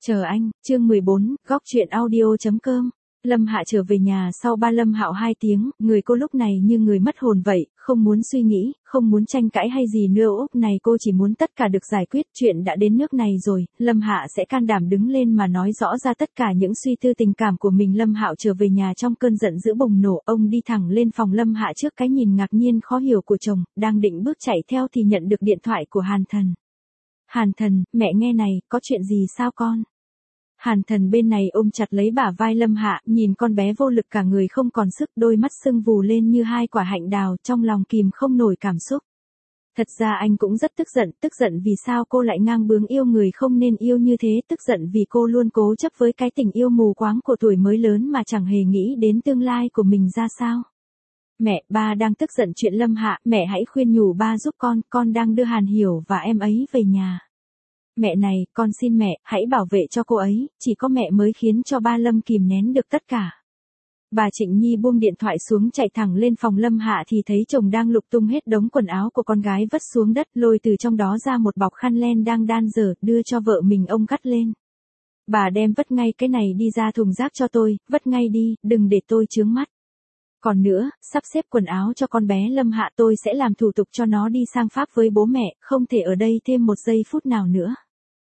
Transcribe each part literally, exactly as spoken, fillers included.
Chờ anh, chương mười bốn, góc truyện audio.com. Lâm Hạ trở về nhà sau ba Lâm Hạo hai tiếng, người cô lúc này như người mất hồn vậy, không muốn suy nghĩ, không muốn tranh cãi hay gì nữa. Úc này cô chỉ muốn tất cả được giải quyết, chuyện đã đến nước này rồi, Lâm Hạ sẽ can đảm đứng lên mà nói rõ ra tất cả những suy tư tình cảm của mình. Lâm Hạo trở về nhà trong cơn giận dữ bùng nổ, ông đi thẳng lên phòng Lâm Hạ trước cái nhìn ngạc nhiên khó hiểu của chồng, đang định bước chạy theo thì nhận được điện thoại của Hàn Thần. Hàn Thần, mẹ nghe này, có chuyện gì sao con? Hàn Thần bên này ôm chặt lấy bả vai Lâm Hạ, nhìn con bé vô lực cả người không còn sức, đôi mắt sưng vù lên như hai quả hạnh đào, trong lòng kìm không nổi cảm xúc. Thật ra anh cũng rất tức giận, tức giận vì sao cô lại ngang bướng yêu người không nên yêu như thế, tức giận vì cô luôn cố chấp với cái tình yêu mù quáng của tuổi mới lớn mà chẳng hề nghĩ đến tương lai của mình ra sao. Mẹ, ba đang tức giận chuyện Lâm Hạ, mẹ hãy khuyên nhủ ba giúp con, con đang đưa Hàn Hiểu và em ấy về nhà. Mẹ này, con xin mẹ, hãy bảo vệ cho cô ấy, chỉ có mẹ mới khiến cho ba Lâm kìm nén được tất cả. Bà Trịnh Nhi buông điện thoại xuống chạy thẳng lên phòng Lâm Hạ thì thấy chồng đang lục tung hết đống quần áo của con gái vất xuống đất, lôi từ trong đó ra một bọc khăn len đang đan dở, đưa cho vợ mình ông cắt lên. Bà đem vất ngay cái này đi ra thùng rác cho tôi, vất ngay đi, đừng để tôi chướng mắt. Còn nữa, sắp xếp quần áo cho con bé Lâm Hạ, tôi sẽ làm thủ tục cho nó đi sang Pháp với bố mẹ, không thể ở đây thêm một giây phút nào nữa.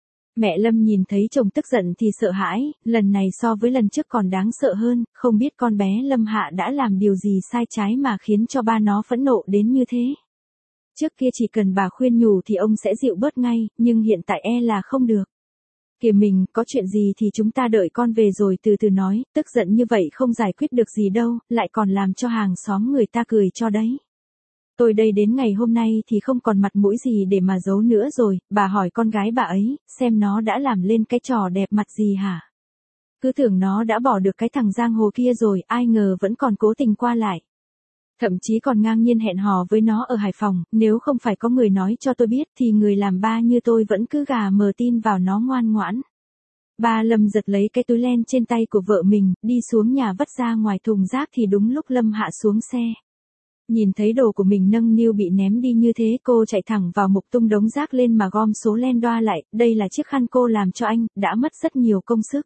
Mẹ Lâm nhìn thấy chồng tức giận thì sợ hãi, lần này so với lần trước còn đáng sợ hơn, không biết con bé Lâm Hạ đã làm điều gì sai trái mà khiến cho ba nó phẫn nộ đến như thế. Trước kia chỉ cần bà khuyên nhủ thì ông sẽ dịu bớt ngay, nhưng hiện tại e là không được. Kìa mình, có chuyện gì thì chúng ta đợi con về rồi từ từ nói, tức giận như vậy không giải quyết được gì đâu, lại còn làm cho hàng xóm người ta cười cho đấy. Tôi đây đến ngày hôm nay thì không còn mặt mũi gì để mà giấu nữa rồi, bà hỏi con gái bà ấy, xem nó đã làm lên cái trò đẹp mặt gì hả? Cứ tưởng nó đã bỏ được cái thằng giang hồ kia rồi, ai ngờ vẫn còn cố tình qua lại. Thậm chí còn ngang nhiên hẹn hò với nó ở Hải Phòng, nếu không phải có người nói cho tôi biết thì người làm ba như tôi vẫn cứ gà mờ tin vào nó ngoan ngoãn. Ba Lâm giật lấy cái túi len trên tay của vợ mình, đi xuống nhà vất ra ngoài thùng rác thì đúng lúc Lâm Hạ xuống xe. Nhìn thấy đồ của mình nâng niu bị ném đi như thế, cô chạy thẳng vào mục tung đống rác lên mà gom số len đoa lại, đây là chiếc khăn cô làm cho anh, đã mất rất nhiều công sức.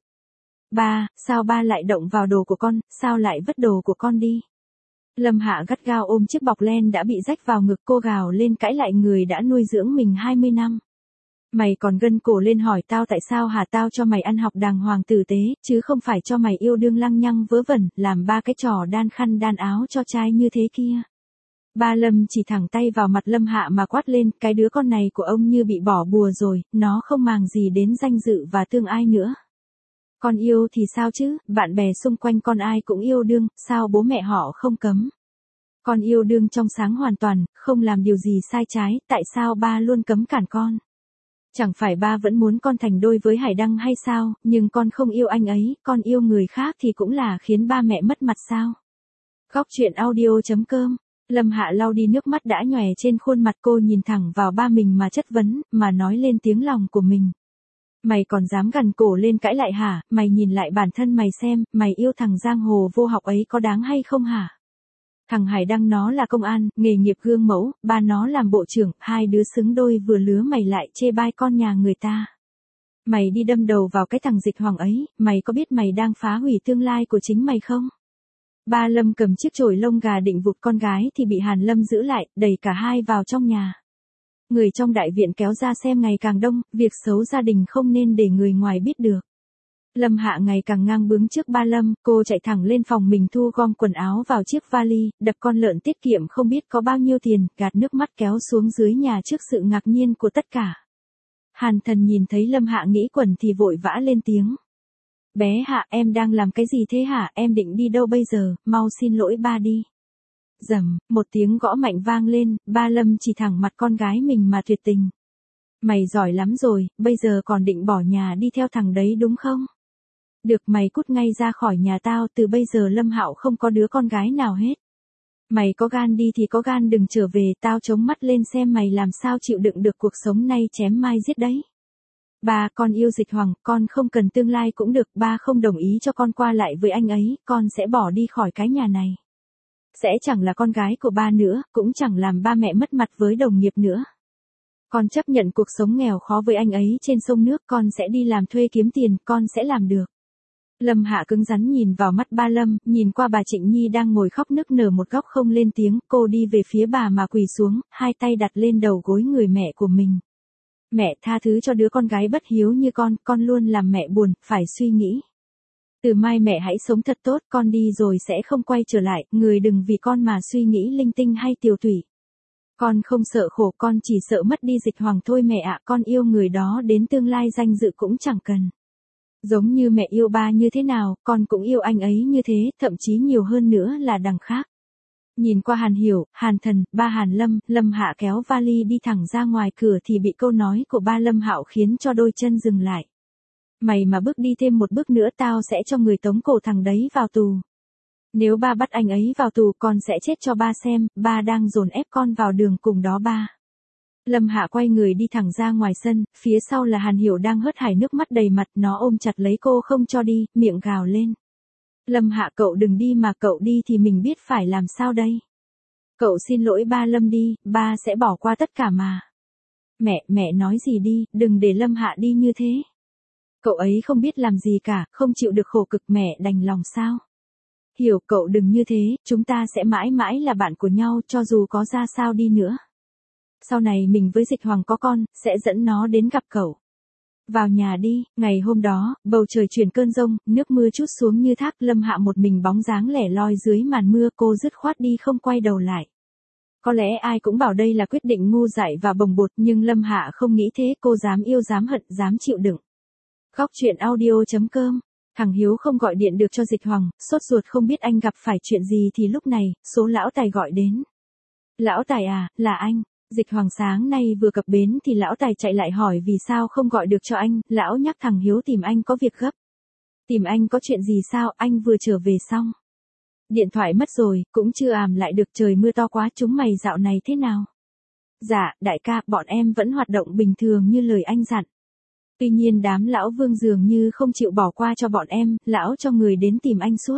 Ba, sao ba lại động vào đồ của con, sao lại vứt đồ của con đi? Lâm Hạ gắt gao ôm chiếc bọc len đã bị rách vào ngực, cô gào lên cãi lại người đã nuôi dưỡng mình hai mươi năm. Mày còn gân cổ lên hỏi tao tại sao hả? Tao cho mày ăn học đàng hoàng tử tế, chứ không phải cho mày yêu đương lăng nhăng vớ vẩn, làm ba cái trò đan khăn đan áo cho trai như thế kia. Ba Lâm chỉ thẳng tay vào mặt Lâm Hạ mà quát lên, cái đứa con này của ông như bị bỏ bùa rồi, nó không màng gì đến danh dự và tương ai nữa. Con yêu thì sao chứ, bạn bè xung quanh con ai cũng yêu đương, sao bố mẹ họ không cấm? Con yêu đương trong sáng hoàn toàn, không làm điều gì sai trái, tại sao ba luôn cấm cản con? Chẳng phải ba vẫn muốn con thành đôi với Hải Đăng hay sao, nhưng con không yêu anh ấy, con yêu người khác thì cũng là khiến ba mẹ mất mặt sao? Góc truyện audio.com. Lâm Hạ lau đi nước mắt đã nhòe trên khuôn mặt, cô nhìn thẳng vào ba mình mà chất vấn, mà nói lên tiếng lòng của mình. Mày còn dám gằn cổ lên cãi lại hả? Mày nhìn lại bản thân mày xem, mày yêu thằng giang hồ vô học ấy có đáng hay không hả? Thằng Hải Đăng nó là công an, nghề nghiệp gương mẫu, ba nó làm bộ trưởng, hai đứa xứng đôi vừa lứa, mày lại chê bai con nhà người ta. Mày đi đâm đầu vào cái thằng Dịch Hoàng ấy, mày có biết mày đang phá hủy tương lai của chính mày không? Ba Lâm cầm chiếc chổi lông gà định vụt con gái thì bị Hàn Lâm giữ lại, đẩy cả hai vào trong nhà. Người trong đại viện kéo ra xem ngày càng đông, việc xấu gia đình không nên để người ngoài biết được. Lâm Hạ ngày càng ngang bướng trước ba Lâm, cô chạy thẳng lên phòng mình thu gom quần áo vào chiếc vali, đập con lợn tiết kiệm không biết có bao nhiêu tiền, gạt nước mắt kéo xuống dưới nhà trước sự ngạc nhiên của tất cả. Hàn Thần nhìn thấy Lâm Hạ nghĩ quẩn thì vội vã lên tiếng. Bé Hạ, em đang làm cái gì thế hả, em định đi đâu bây giờ, mau xin lỗi ba đi. Rầm, một tiếng gõ mạnh vang lên, ba Lâm chỉ thẳng mặt con gái mình mà tuyệt tình. Mày giỏi lắm rồi, bây giờ còn định bỏ nhà đi theo thằng đấy đúng không? Được, mày cút ngay ra khỏi nhà tao, từ bây giờ Lâm Hạo không có đứa con gái nào hết. Mày có gan đi thì có gan đừng trở về, tao chống mắt lên xem mày làm sao chịu đựng được cuộc sống nay chém mai giết đấy. Ba, con yêu Dịch Hoàng, con không cần tương lai cũng được, ba không đồng ý cho con qua lại với anh ấy, con sẽ bỏ đi khỏi cái nhà này. Sẽ chẳng là con gái của ba nữa, cũng chẳng làm ba mẹ mất mặt với đồng nghiệp nữa. Con chấp nhận cuộc sống nghèo khó với anh ấy trên sông nước, con sẽ đi làm thuê kiếm tiền, con sẽ làm được. Lâm Hạ cứng rắn nhìn vào mắt ba Lâm, nhìn qua bà Trịnh Nhi đang ngồi khóc nức nở một góc không lên tiếng, cô đi về phía bà mà quỳ xuống, hai tay đặt lên đầu gối người mẹ của mình. Mẹ tha thứ cho đứa con gái bất hiếu như con, con luôn làm mẹ buồn, phải suy nghĩ. Từ mai mẹ hãy sống thật tốt, con đi rồi sẽ không quay trở lại, người đừng vì con mà suy nghĩ linh tinh hay tiều tụy. Con không sợ khổ, con chỉ sợ mất đi Dịch Hoàng thôi mẹ ạ, con yêu người đó đến tương lai danh dự cũng chẳng cần. Giống như mẹ yêu ba như thế nào, con cũng yêu anh ấy như thế, thậm chí nhiều hơn nữa là đằng khác. Nhìn qua Hàn Hiểu, Hàn Thần, ba Hàn Lâm, Lâm Hạ kéo vali đi thẳng ra ngoài cửa thì bị câu nói của ba Lâm Hạo khiến cho đôi chân dừng lại. Mày mà bước đi thêm một bước nữa tao sẽ cho người tống cổ thằng đấy vào tù. Nếu ba bắt anh ấy vào tù con sẽ chết cho ba xem, ba đang dồn ép con vào đường cùng đó ba. Lâm Hạ quay người đi thẳng ra ngoài sân, phía sau là Hàn Hiểu đang hớt hải nước mắt đầy mặt, nó ôm chặt lấy cô không cho đi, miệng gào lên. Lâm Hạ cậu đừng đi mà cậu đi thì mình biết phải làm sao đây. Cậu xin lỗi ba Lâm đi, ba sẽ bỏ qua tất cả mà. Mẹ, mẹ nói gì đi, đừng để Lâm Hạ đi như thế. Cậu ấy không biết làm gì cả, không chịu được khổ cực mẹ đành lòng sao. Hiểu cậu đừng như thế, chúng ta sẽ mãi mãi là bạn của nhau cho dù có ra sao đi nữa. Sau này mình với Dịch Hoàng có con, sẽ dẫn nó đến gặp cậu. Vào nhà đi, ngày hôm đó, bầu trời chuyển cơn giông, nước mưa trút xuống như thác, Lâm Hạ một mình bóng dáng lẻ loi dưới màn mưa, cô dứt khoát đi không quay đầu lại. Có lẽ ai cũng bảo đây là quyết định ngu dại và bồng bột, nhưng Lâm Hạ không nghĩ thế, cô dám yêu dám hận, dám chịu đựng. Góc truyện audio chấm com. Thằng Hiếu không gọi điện được cho Dịch Hoàng, sốt ruột không biết anh gặp phải chuyện gì thì lúc này, số lão Tài gọi đến. Lão Tài à, là anh. Dịch Hoàng sáng nay vừa cập bến thì lão Tài chạy lại hỏi vì sao không gọi được cho anh, lão nhắc thằng Hiếu tìm anh có việc gấp. Tìm anh có chuyện gì sao, anh vừa trở về xong. Điện thoại mất rồi, cũng chưa àm lại được, trời mưa to quá, chúng mày dạo này thế nào? Dạ, đại ca, bọn em vẫn hoạt động bình thường như lời anh dặn. Tuy nhiên đám lão Vương dường như không chịu bỏ qua cho bọn em, lão cho người đến tìm anh suốt.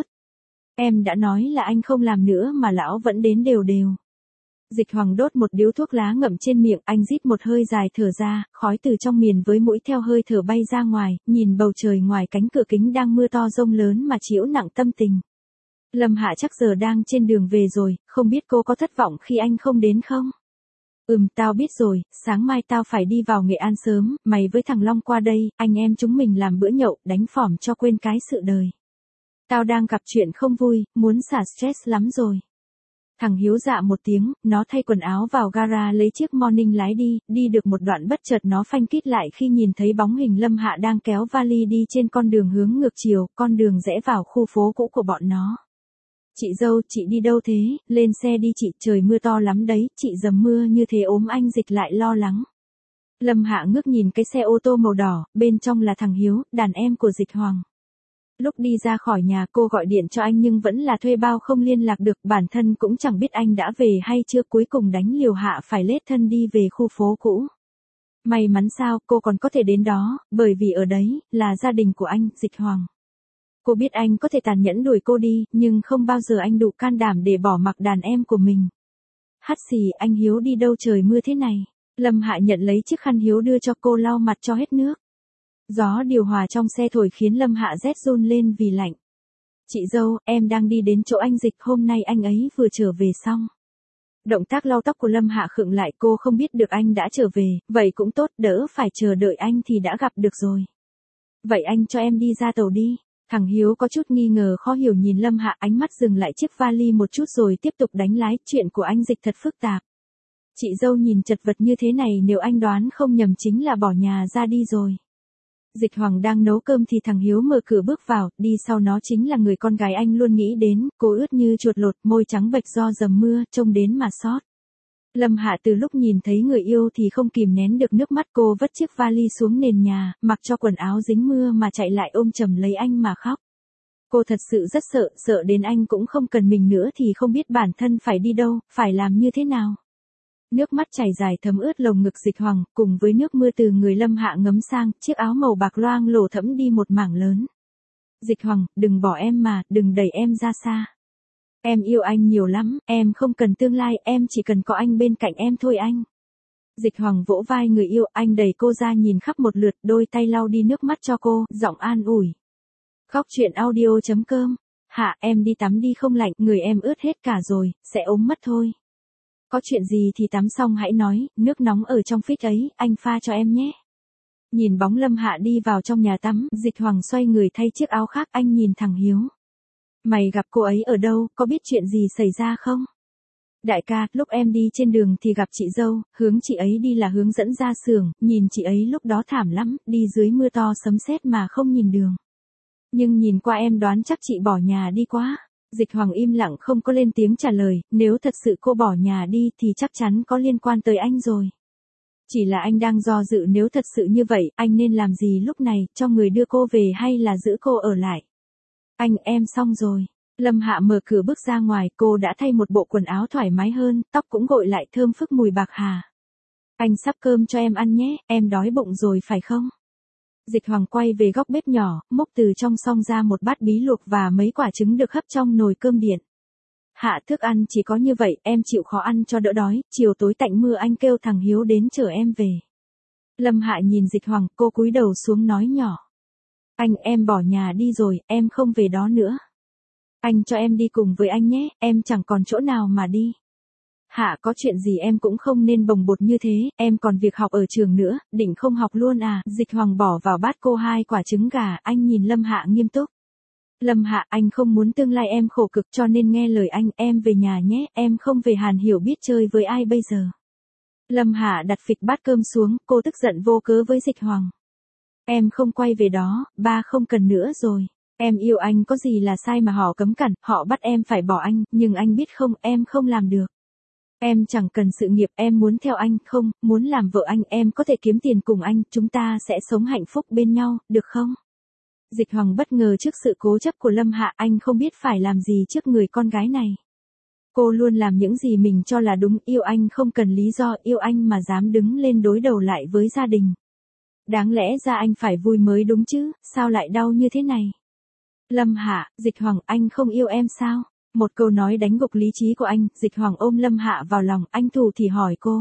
Em đã nói là anh không làm nữa mà lão vẫn đến đều đều. Dịch Hoàng đốt một điếu thuốc lá ngậm trên miệng, anh rít một hơi dài thở ra, khói từ trong miền với mũi theo hơi thở bay ra ngoài, nhìn bầu trời ngoài cánh cửa kính đang mưa to rông lớn mà chiếu nặng tâm tình. Lâm Hạ chắc giờ đang trên đường về rồi, không biết cô có thất vọng khi anh không đến không? Ừm, tao biết rồi, sáng mai tao phải đi vào Nghệ An sớm, mày với thằng Long qua đây, anh em chúng mình làm bữa nhậu, đánh phỏm cho quên cái sự đời. Tao đang gặp chuyện không vui, muốn xả stress lắm rồi. Thằng Hiếu dạ một tiếng, nó thay quần áo vào gara lấy chiếc morning lái đi, đi được một đoạn bất chợt nó phanh kít lại khi nhìn thấy bóng hình Lâm Hạ đang kéo vali đi trên con đường hướng ngược chiều, con đường rẽ vào khu phố cũ của bọn nó. Chị dâu, chị đi đâu thế, lên xe đi chị, trời mưa to lắm đấy, chị dầm mưa như thế ốm anh Dịch lại lo lắng. Lâm Hạ ngước nhìn cái xe ô tô màu đỏ, bên trong là thằng Hiếu, đàn em của Dịch Hoàng. Lúc đi ra khỏi nhà cô gọi điện cho anh nhưng vẫn là thuê bao không liên lạc được, bản thân cũng chẳng biết anh đã về hay chưa, cuối cùng đánh liều Hạ phải lết thân đi về khu phố cũ. May mắn sao, cô còn có thể đến đó, bởi vì ở đấy, là gia đình của anh, Dịch Hoàng. Cô biết anh có thể tàn nhẫn đuổi cô đi, nhưng không bao giờ anh đủ can đảm để bỏ mặc đàn em của mình. Hắt xì, anh Hiếu đi đâu trời mưa thế này? Lâm Hạ nhận lấy chiếc khăn Hiếu đưa cho cô lau mặt cho hết nước. Gió điều hòa trong xe thổi khiến Lâm Hạ rét run lên vì lạnh. Chị dâu, em đang đi đến chỗ anh Dịch, hôm nay anh ấy vừa trở về xong. Động tác lau tóc của Lâm Hạ khựng lại, cô không biết được anh đã trở về, vậy cũng tốt, đỡ phải chờ đợi anh thì đã gặp được rồi. Vậy anh cho em đi ra tàu đi. Thằng Hiếu có chút nghi ngờ khó hiểu nhìn Lâm Hạ, ánh mắt dừng lại chiếc vali một chút rồi tiếp tục đánh lái, chuyện của anh Dịch thật phức tạp. Chị dâu nhìn chật vật như thế này nếu anh đoán không nhầm chính là bỏ nhà ra đi rồi. Dịch Hoàng đang nấu cơm thì thằng Hiếu mở cửa bước vào, đi sau nó chính là người con gái anh luôn nghĩ đến, cô ướt như chuột lột, môi trắng bệch do dầm mưa, trông đến mà xót. Lâm Hạ từ lúc nhìn thấy người yêu thì không kìm nén được nước mắt, cô vất chiếc vali xuống nền nhà, mặc cho quần áo dính mưa mà chạy lại ôm chầm lấy anh mà khóc. Cô thật sự rất sợ, sợ đến anh cũng không cần mình nữa thì không biết bản thân phải đi đâu, phải làm như thế nào. Nước mắt chảy dài thấm ướt lồng ngực Dịch Hoàng, cùng với nước mưa từ người Lâm Hạ ngấm sang, chiếc áo màu bạc loang lổ thẫm đi một mảng lớn. Dịch Hoàng, đừng bỏ em mà, đừng đẩy em ra xa. Em yêu anh nhiều lắm, em không cần tương lai, em chỉ cần có anh bên cạnh em thôi anh. Dịch Hoàng vỗ vai người yêu, anh đẩy cô ra nhìn khắp một lượt, đôi tay lau đi nước mắt cho cô, giọng an ủi. Góc truyện audio chấm com. Hạ, em đi tắm đi không lạnh, người em ướt hết cả rồi, sẽ ốm mất thôi. Có chuyện gì thì tắm xong hãy nói, nước nóng ở trong phích ấy, anh pha cho em nhé. Nhìn bóng Lâm Hạ đi vào trong nhà tắm, Dịch Hoàng xoay người thay chiếc áo khác, anh nhìn thẳng Hiếu. Mày gặp cô ấy ở đâu, có biết chuyện gì xảy ra không? Đại ca, lúc em đi trên đường thì gặp chị dâu, hướng chị ấy đi là hướng dẫn ra xưởng, nhìn chị ấy lúc đó thảm lắm, đi dưới mưa to sấm sét mà không nhìn đường. Nhưng nhìn qua em đoán chắc chị bỏ nhà đi quá. Dịch Hoàng im lặng không có lên tiếng trả lời, nếu thật sự cô bỏ nhà đi thì chắc chắn có liên quan tới anh rồi. Chỉ là anh đang do dự, nếu thật sự như vậy, anh nên làm gì lúc này, cho người đưa cô về hay là giữ cô ở lại? Anh, em xong rồi. Lâm Hạ mở cửa bước ra ngoài, cô đã thay một bộ quần áo thoải mái hơn, tóc cũng gội lại thơm phức mùi bạc hà. Anh sắp cơm cho em ăn nhé, em đói bụng rồi phải không? Dịch Hoàng quay về góc bếp nhỏ, múc từ trong xoong ra một bát bí luộc và mấy quả trứng được hấp trong nồi cơm điện. Hạ, thức ăn chỉ có như vậy, em chịu khó ăn cho đỡ đói, chiều tối tạnh mưa anh kêu thằng Hiếu đến chở em về. Lâm Hạ nhìn Dịch Hoàng, cô cúi đầu xuống nói nhỏ. Anh, em bỏ nhà đi rồi, em không về đó nữa. Anh cho em đi cùng với anh nhé, em chẳng còn chỗ nào mà đi. Hạ, có chuyện gì em cũng không nên bồng bột như thế, em còn việc học ở trường nữa, định không học luôn à? Dịch Hoàng bỏ vào bát cô hai quả trứng gà, anh nhìn Lâm Hạ nghiêm túc. Lâm Hạ, anh không muốn tương lai em khổ cực cho nên nghe lời anh, em về nhà nhé, em không về Hàn Hiểu biết chơi với ai bây giờ. Lâm Hạ đặt phịch bát cơm xuống, cô tức giận vô cớ với Dịch Hoàng. Em không quay về đó, ba không cần nữa rồi. Em yêu anh có gì là sai mà họ cấm cản, họ bắt em phải bỏ anh, nhưng anh biết không, em không làm được. Em chẳng cần sự nghiệp, em muốn theo anh, không, muốn làm vợ anh, em có thể kiếm tiền cùng anh, chúng ta sẽ sống hạnh phúc bên nhau, được không? Dịch Hoàng bất ngờ trước sự cố chấp của Lâm Hạ, anh không biết phải làm gì trước người con gái này. Cô luôn làm những gì mình cho là đúng, yêu anh không cần lý do, yêu anh mà dám đứng lên đối đầu lại với gia đình. Đáng lẽ ra anh phải vui mới đúng chứ, sao lại đau như thế này? Lâm Hạ, Dịch Hoàng, anh không yêu em sao? Một câu nói đánh gục lý trí của anh, Dịch Hoàng ôm Lâm Hạ vào lòng, anh thủ thì hỏi cô.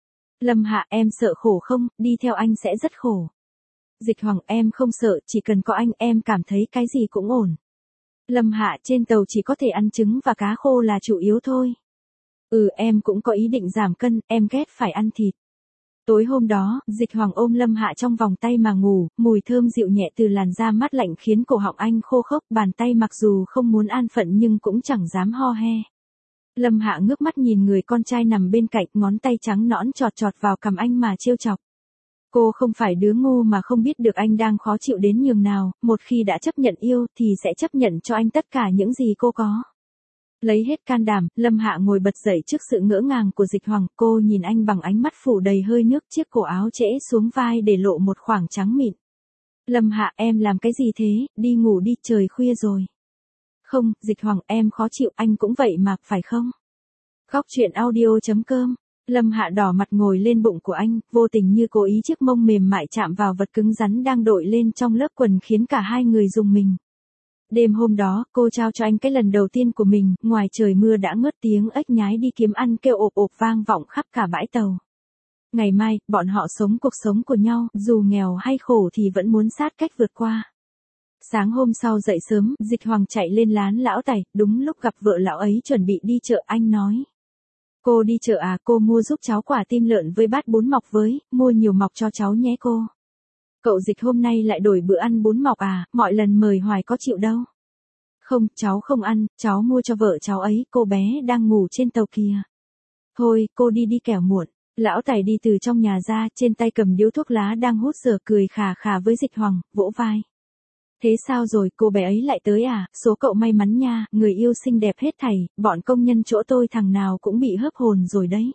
Lâm Hạ, em sợ khổ không, đi theo anh sẽ rất khổ. Dịch Hoàng, em không sợ, chỉ cần có anh, em cảm thấy cái gì cũng ổn. Lâm Hạ, trên tàu chỉ có thể ăn trứng và cá khô là chủ yếu thôi. Ừ, em cũng có ý định giảm cân, em ghét phải ăn thịt. Tối hôm đó, Dịch Hoàng ôm Lâm Hạ trong vòng tay mà ngủ, mùi thơm dịu nhẹ từ làn da mát lạnh khiến cổ họng anh khô khốc, bàn tay mặc dù không muốn an phận nhưng cũng chẳng dám ho he. Lâm Hạ ngước mắt nhìn người con trai nằm bên cạnh, ngón tay trắng nõn chọt chọt vào cằm anh mà trêu chọc. Cô không phải đứa ngu mà không biết được anh đang khó chịu đến nhường nào, một khi đã chấp nhận yêu thì sẽ chấp nhận cho anh tất cả những gì cô có. Lấy hết can đảm, Lâm Hạ ngồi bật dậy trước sự ngỡ ngàng của Dịch Hoàng, cô nhìn anh bằng ánh mắt phủ đầy hơi nước, chiếc cổ áo trễ xuống vai để lộ một khoảng trắng mịn. Lâm Hạ, em làm cái gì thế, đi ngủ đi, trời khuya rồi. Không, Dịch Hoàng, em khó chịu, anh cũng vậy mà, phải không? Góc truyện audio chấm com. Lâm Hạ đỏ mặt ngồi lên bụng của anh, vô tình như cố ý chiếc mông mềm mại chạm vào vật cứng rắn đang đội lên trong lớp quần khiến cả hai người rùng mình. Đêm hôm đó, cô trao cho anh cái lần đầu tiên của mình, ngoài trời mưa đã ngớt, tiếng ếch nhái đi kiếm ăn kêu ộp ộp vang vọng khắp cả bãi tàu. Ngày mai, bọn họ sống cuộc sống của nhau, dù nghèo hay khổ thì vẫn muốn sát cách vượt qua. Sáng hôm sau dậy sớm, Dịch Hoàng chạy lên lán lão Tài, đúng lúc gặp vợ lão ấy chuẩn bị đi chợ, anh nói. Cô đi chợ à, cô mua giúp cháu quả tim lợn với bát bún mọc với, mua nhiều mọc cho cháu nhé cô. Cậu Dịch hôm nay lại đổi bữa ăn bún mọc à, mọi lần mời hoài có chịu đâu. Không, cháu không ăn, cháu mua cho vợ cháu ấy, cô bé đang ngủ trên tàu kìa. Thôi, cô đi đi kẻo muộn. Lão Tài đi từ trong nhà ra, trên tay cầm điếu thuốc lá đang hút dở, cười khà khà với Dịch Hoàng, vỗ vai. Thế sao rồi, cô bé ấy lại tới à, số cậu may mắn nha, người yêu xinh đẹp hết thảy, bọn công nhân chỗ tôi thằng nào cũng bị hớp hồn rồi đấy.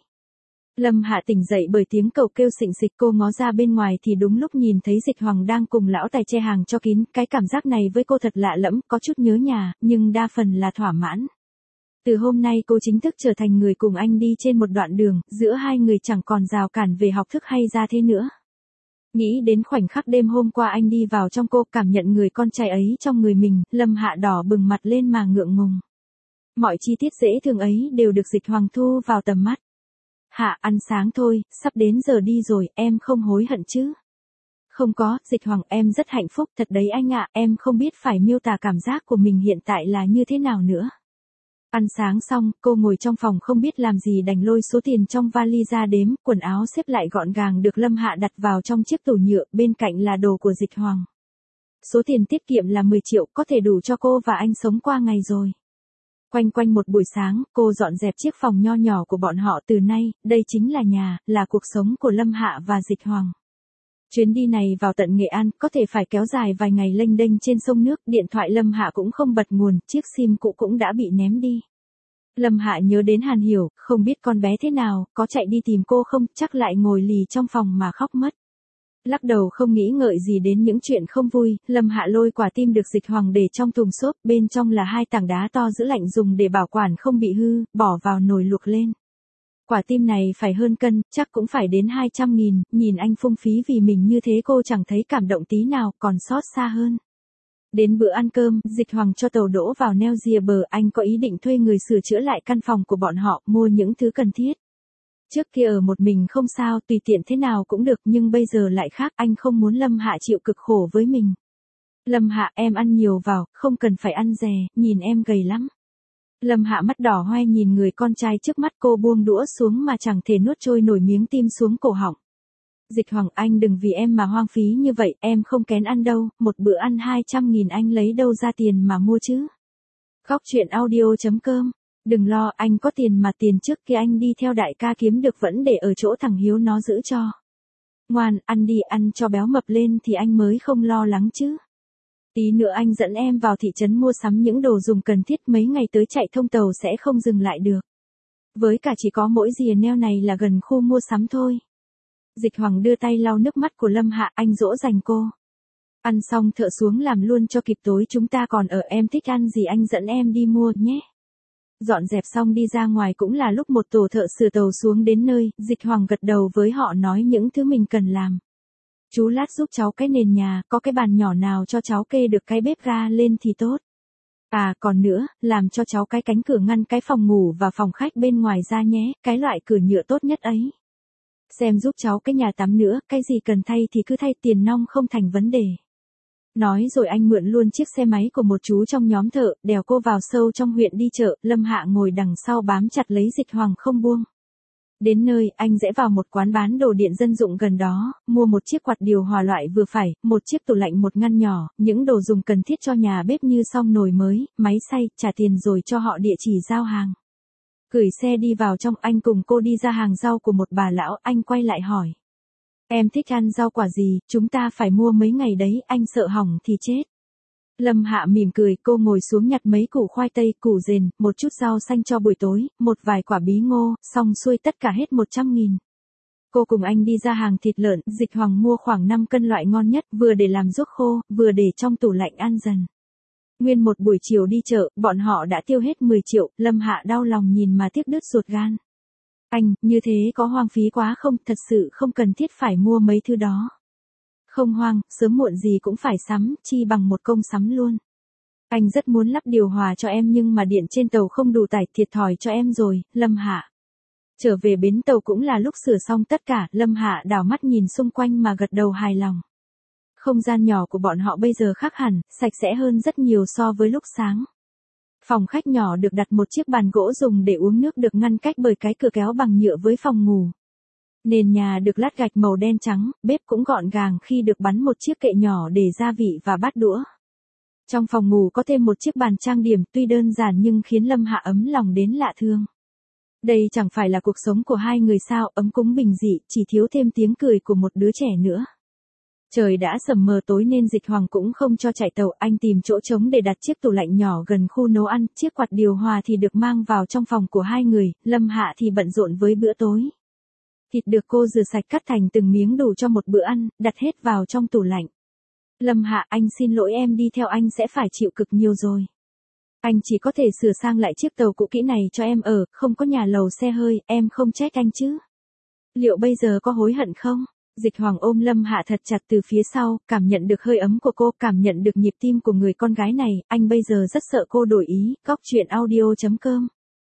Lâm Hạ tỉnh dậy bởi tiếng cậu kêu xịnh xịch, cô ngó ra bên ngoài thì đúng lúc nhìn thấy Dịch Hoàng đang cùng lão Tài che hàng cho kín, cái cảm giác này với cô thật lạ lẫm, có chút nhớ nhà, nhưng đa phần là thỏa mãn. Từ hôm nay cô chính thức trở thành người cùng anh đi trên một đoạn đường, giữa hai người chẳng còn rào cản về học thức hay ra thế nữa. Nghĩ đến khoảnh khắc đêm hôm qua anh đi vào trong cô, cảm nhận người con trai ấy trong người mình, Lâm Hạ đỏ bừng mặt lên mà ngượng ngùng. Mọi chi tiết dễ thương ấy đều được Dịch Hoàng thu vào tầm mắt. Hạ, ăn sáng thôi, sắp đến giờ đi rồi, em không hối hận chứ? Không có, Dịch Hoàng, em rất hạnh phúc thật đấy anh ạ, em không biết phải miêu tả cảm giác của mình hiện tại là như thế nào nữa. Ăn sáng xong, cô ngồi trong phòng không biết làm gì đành lôi số tiền trong vali ra đếm, quần áo xếp lại gọn gàng được Lâm Hạ đặt vào trong chiếc tủ nhựa, bên cạnh là đồ của Dịch Hoàng. Số tiền tiết kiệm là mười triệu, có thể đủ cho cô và anh sống qua ngày rồi. Quanh quanh một buổi sáng, cô dọn dẹp chiếc phòng nho nhỏ của bọn họ từ nay, đây chính là nhà, là cuộc sống của Lâm Hạ và Dịch Hoàng. Chuyến đi này vào tận Nghệ An, có thể phải kéo dài vài ngày lênh đênh trên sông nước, điện thoại Lâm Hạ cũng không bật nguồn, chiếc sim cũ cũng đã bị ném đi. Lâm Hạ nhớ đến Hàn Hiểu, không biết con bé thế nào, có chạy đi tìm cô không, chắc lại ngồi lì trong phòng mà khóc mất. Lắc đầu không nghĩ ngợi gì đến những chuyện không vui, Lâm Hạ lôi quả tim được Dịch Hoàng để trong thùng xốp, bên trong là hai tảng đá to giữ lạnh dùng để bảo quản không bị hư, bỏ vào nồi luộc lên. Quả tim này phải hơn cân, chắc cũng phải đến hai trăm nghìn, nhìn anh phung phí vì mình như thế cô chẳng thấy cảm động tí nào, còn xót xa hơn. Đến bữa ăn cơm, Dịch Hoàng cho tàu đỗ vào neo rìa bờ, anh có ý định thuê người sửa chữa lại căn phòng của bọn họ, mua những thứ cần thiết. Trước kia ở một mình không sao, tùy tiện thế nào cũng được, nhưng bây giờ lại khác, anh không muốn Lâm Hạ chịu cực khổ với mình. Lâm Hạ, em ăn nhiều vào, không cần phải ăn dè, nhìn em gầy lắm. Lâm Hạ mắt đỏ hoe nhìn người con trai trước mắt, cô buông đũa xuống mà chẳng thể nuốt trôi nổi miếng tim xuống cổ họng. Dịch Hoàng, anh đừng vì em mà hoang phí như vậy, em không kén ăn đâu, một bữa ăn hai trăm nghìn anh lấy đâu ra tiền mà mua chứ. Góc truyện audio chấm com. Đừng lo, anh có tiền mà, tiền trước kia anh đi theo đại ca kiếm được vẫn để ở chỗ thằng Hiếu nó giữ cho. Ngoan, ăn đi, ăn cho béo mập lên thì anh mới không lo lắng chứ. Tí nữa anh dẫn em vào thị trấn mua sắm những đồ dùng cần thiết, mấy ngày tới chạy thông tàu sẽ không dừng lại được. Với cả chỉ có mỗi rìa neo này là gần khu mua sắm thôi. Dịch Hoàng đưa tay lau nước mắt của Lâm Hạ, anh dỗ dành cô. Ăn xong thợ xuống làm luôn cho kịp tối chúng ta còn ở, em thích ăn gì anh dẫn em đi mua nhé. Dọn dẹp xong đi ra ngoài cũng là lúc một tổ thợ sửa tàu xuống đến nơi, Dịch Hoàng gật đầu với họ nói những thứ mình cần làm. Chú lát giúp cháu cái nền nhà, có cái bàn nhỏ nào cho cháu kê được cái bếp ga lên thì tốt. À còn nữa, làm cho cháu cái cánh cửa ngăn cái phòng ngủ và phòng khách bên ngoài ra nhé, cái loại cửa nhựa tốt nhất ấy. Xem giúp cháu cái nhà tắm nữa, cái gì cần thay thì cứ thay, tiền nong không thành vấn đề. Nói rồi anh mượn luôn chiếc xe máy của một chú trong nhóm thợ, đèo cô vào sâu trong huyện đi chợ, Lâm Hạ ngồi đằng sau bám chặt lấy Dịch Hoàng không buông. Đến nơi, anh rẽ vào một quán bán đồ điện dân dụng gần đó, mua một chiếc quạt điều hòa loại vừa phải, một chiếc tủ lạnh, một ngăn nhỏ, những đồ dùng cần thiết cho nhà bếp như xông nồi mới, máy xay, trả tiền rồi cho họ địa chỉ giao hàng. Gửi xe đi vào trong, anh cùng cô đi ra hàng rau của một bà lão, anh quay lại hỏi. Em thích ăn rau quả gì, chúng ta phải mua mấy ngày đấy, anh sợ hỏng thì chết. Lâm Hạ mỉm cười, cô ngồi xuống nhặt mấy củ khoai tây, củ dền, một chút rau xanh cho buổi tối, một vài quả bí ngô, xong xuôi tất cả hết một trăm nghìn. Cô cùng anh đi ra hàng thịt lợn, Dịch Hoàng mua khoảng năm cân loại ngon nhất, vừa để làm ruốc khô, vừa để trong tủ lạnh ăn dần. Nguyên một buổi chiều đi chợ, bọn họ đã tiêu hết mười triệu, Lâm Hạ đau lòng nhìn mà tiếc đứt ruột gan. Anh, như thế có hoang phí quá không, thật sự không cần thiết phải mua mấy thứ đó. Không hoang, sớm muộn gì cũng phải sắm, chi bằng một công sắm luôn. Anh rất muốn lắp điều hòa cho em nhưng mà điện trên tàu không đủ tải, thiệt thòi cho em rồi, Lâm Hạ. Trở về bến tàu cũng là lúc sửa xong tất cả, Lâm Hạ đảo mắt nhìn xung quanh mà gật đầu hài lòng. Không gian nhỏ của bọn họ bây giờ khác hẳn, sạch sẽ hơn rất nhiều so với lúc sáng. Phòng khách nhỏ được đặt một chiếc bàn gỗ dùng để uống nước được ngăn cách bởi cái cửa kéo bằng nhựa với phòng ngủ. Nền nhà được lát gạch màu đen trắng, bếp cũng gọn gàng khi được bắn một chiếc kệ nhỏ để gia vị và bát đũa. Trong phòng ngủ có thêm một chiếc bàn trang điểm tuy đơn giản nhưng khiến Lâm Hạ ấm lòng đến lạ thương. Đây chẳng phải là cuộc sống của hai người sao, ấm cúng bình dị, chỉ thiếu thêm tiếng cười của một đứa trẻ nữa. Trời đã sầm mờ tối nên Dịch Hoàng cũng không cho chạy tàu, anh tìm chỗ trống để đặt chiếc tủ lạnh nhỏ gần khu nấu ăn, chiếc quạt điều hòa thì được mang vào trong phòng của hai người, Lâm Hạ thì bận rộn với bữa tối. Thịt được cô rửa sạch cắt thành từng miếng đủ cho một bữa ăn, đặt hết vào trong tủ lạnh. Lâm Hạ, anh xin lỗi em đi theo anh sẽ phải chịu cực nhiều rồi. Anh chỉ có thể sửa sang lại chiếc tàu cũ kỹ này cho em ở, không có nhà lầu xe hơi, em không trách anh chứ. Liệu bây giờ có hối hận không? Dịch Hoàng ôm Lâm Hạ thật chặt từ phía sau, cảm nhận được hơi ấm của cô, cảm nhận được nhịp tim của người con gái này, anh bây giờ rất sợ cô đổi ý, góc truyện audio chấm com.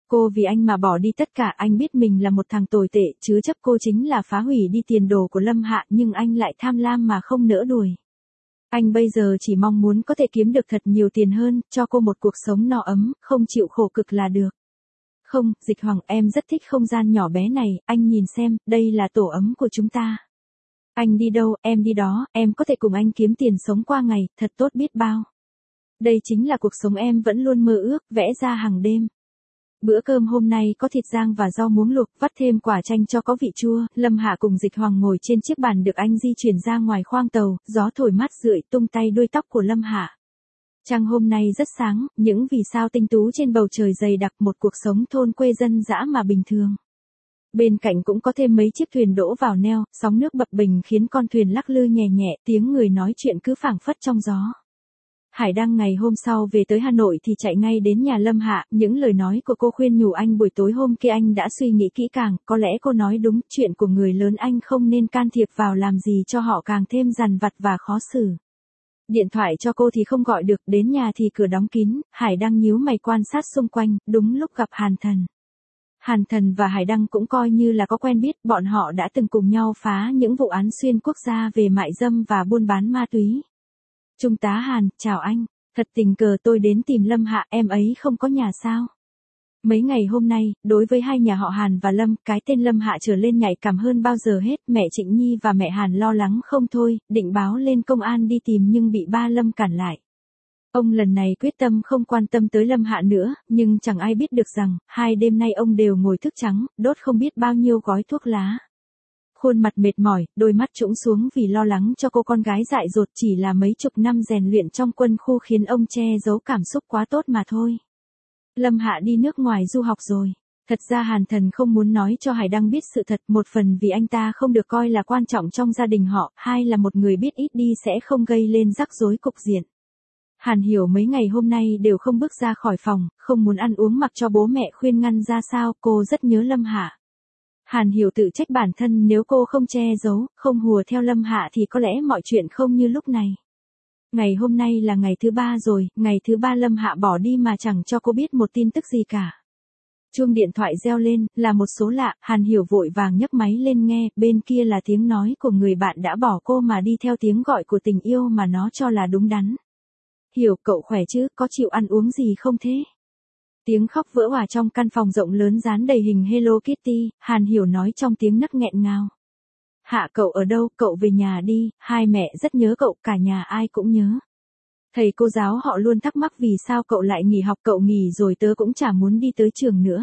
Cô vì anh mà bỏ đi tất cả, anh biết mình là một thằng tồi tệ, chứa chấp cô chính là phá hủy đi tiền đồ của Lâm Hạ, nhưng anh lại tham lam mà không nỡ đuổi. Anh bây giờ chỉ mong muốn có thể kiếm được thật nhiều tiền hơn, cho cô một cuộc sống no ấm, không chịu khổ cực là được. Không, Dịch Hoàng, em rất thích không gian nhỏ bé này, anh nhìn xem, đây là tổ ấm của chúng ta. Anh đi đâu, em đi đó, em có thể cùng anh kiếm tiền sống qua ngày, thật tốt biết bao. Đây chính là cuộc sống em vẫn luôn mơ ước, vẽ ra hàng đêm. Bữa cơm hôm nay có thịt rang và rau muống luộc, vắt thêm quả chanh cho có vị chua. Lâm Hạ cùng Dịch Hoàng ngồi trên chiếc bàn được anh di chuyển ra ngoài khoang tàu, gió thổi mát rượi tung tay đuôi tóc của Lâm Hạ. Trăng hôm nay rất sáng, những vì sao tinh tú trên bầu trời dày đặc, một cuộc sống thôn quê dân dã mà bình thường. Bên cạnh cũng có thêm mấy chiếc thuyền đỗ vào neo, sóng nước bập bềnh khiến con thuyền lắc lư nhẹ nhẹ, tiếng người nói chuyện cứ phảng phất trong gió. Hải Đăng ngày hôm sau về tới Hà Nội thì chạy ngay đến nhà Lâm Hạ, những lời nói của cô khuyên nhủ anh buổi tối hôm kia anh đã suy nghĩ kỹ càng, có lẽ cô nói đúng, chuyện của người lớn anh không nên can thiệp vào làm gì cho họ càng thêm dằn vặt và khó xử. Điện thoại cho cô thì không gọi được, đến nhà thì cửa đóng kín, Hải Đăng nhíu mày quan sát xung quanh, đúng lúc gặp Hàn Thần. Hàn Thần và Hải Đăng cũng coi như là có quen biết, bọn họ đã từng cùng nhau phá những vụ án xuyên quốc gia về mại dâm và buôn bán ma túy. Trung tá Hàn, chào anh, thật tình cờ tôi đến tìm Lâm Hạ, em ấy không có nhà sao? Mấy ngày hôm nay, đối với hai nhà họ Hàn và Lâm, cái tên Lâm Hạ trở lên nhạy cảm hơn bao giờ hết, mẹ Trịnh Nhi và mẹ Hàn lo lắng không thôi, định báo lên công an đi tìm nhưng bị ba Lâm cản lại. Ông lần này quyết tâm không quan tâm tới Lâm Hạ nữa, nhưng chẳng ai biết được rằng, hai đêm nay ông đều ngồi thức trắng, đốt không biết bao nhiêu gói thuốc lá. Khuôn mặt mệt mỏi, đôi mắt trũng xuống vì lo lắng cho cô con gái dại dột, chỉ là mấy chục năm rèn luyện trong quân khu khiến ông che giấu cảm xúc quá tốt mà thôi. Lâm Hạ đi nước ngoài du học rồi. Thật ra Hàn Thần không muốn nói cho Hải Đăng biết sự thật, một phần vì anh ta không được coi là quan trọng trong gia đình họ, hai là một người biết ít đi sẽ không gây lên rắc rối cục diện. Hàn Hiểu mấy ngày hôm nay đều không bước ra khỏi phòng, không muốn ăn uống mặc cho bố mẹ khuyên ngăn ra sao, cô rất nhớ Lâm Hạ. Hàn Hiểu tự trách bản thân, nếu cô không che giấu, không hùa theo Lâm Hạ thì có lẽ mọi chuyện không như lúc này. Ngày hôm nay là ngày thứ ba rồi, ngày thứ ba Lâm Hạ bỏ đi mà chẳng cho cô biết một tin tức gì cả. Chuông điện thoại reo lên, là một số lạ, Hàn Hiểu vội vàng nhấc máy lên nghe, bên kia là tiếng nói của người bạn đã bỏ cô mà đi theo tiếng gọi của tình yêu mà nó cho là đúng đắn. Hiểu, cậu khỏe chứ, có chịu ăn uống gì không thế? Tiếng khóc vỡ òa trong căn phòng rộng lớn dán đầy hình Hello Kitty, Hàn Hiểu nói trong tiếng nấc nghẹn ngào. Hạ, cậu ở đâu, cậu về nhà đi, hai mẹ rất nhớ cậu, cả nhà ai cũng nhớ. Thầy cô giáo họ luôn thắc mắc vì sao cậu lại nghỉ học, cậu nghỉ rồi tớ cũng chả muốn đi tới trường nữa.